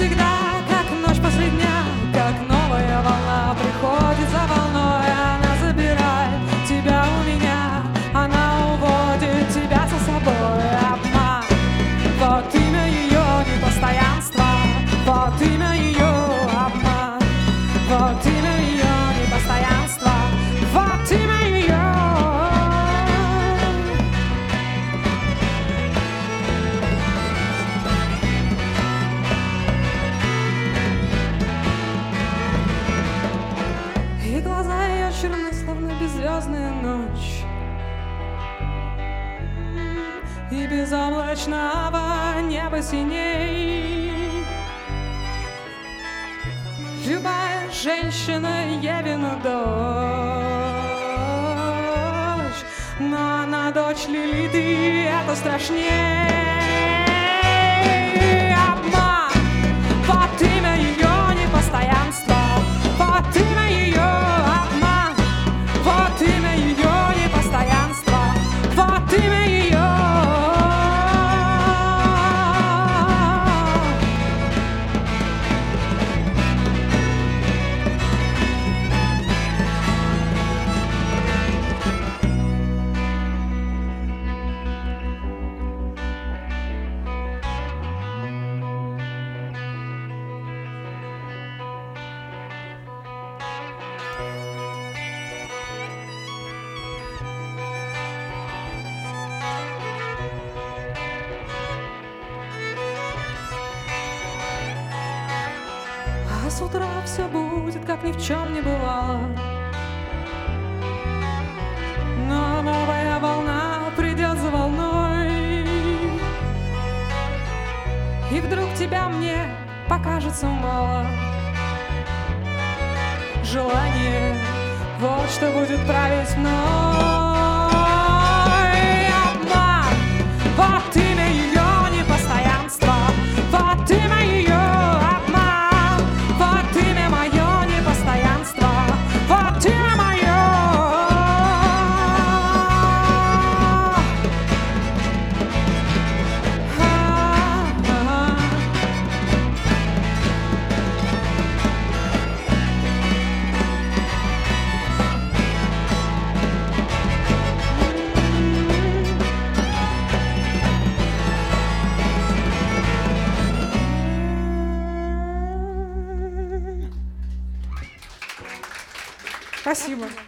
всегда, как ночь после дня, как новая волна приходит за волной. Она забирает тебя у меня, она уводит тебя за собой. Обман, вот имя ее непостоянства, вот имя ее обман, вот имя ее непостоянства, вот имя ее. И глаза ее черны, словно беззвездная ночь, и безоблачного неба синей. Любая женщина Евина дочь, но она дочь Лилит, и это страшнее. Обман, вот имя ее непостоянства, вот имя ее обман, вот имя ее непостоянства, вот имя ее. А с утра все будет, как ни в чем не бывало. Но новая волна придет за волной, и вдруг тебя мне покажется мало. Желание, вот что будет править мной. Обман, вот имя ее непостоянства, вот имя ее обман, вот имя мое непостоянство, вот имя мое. Спасибо.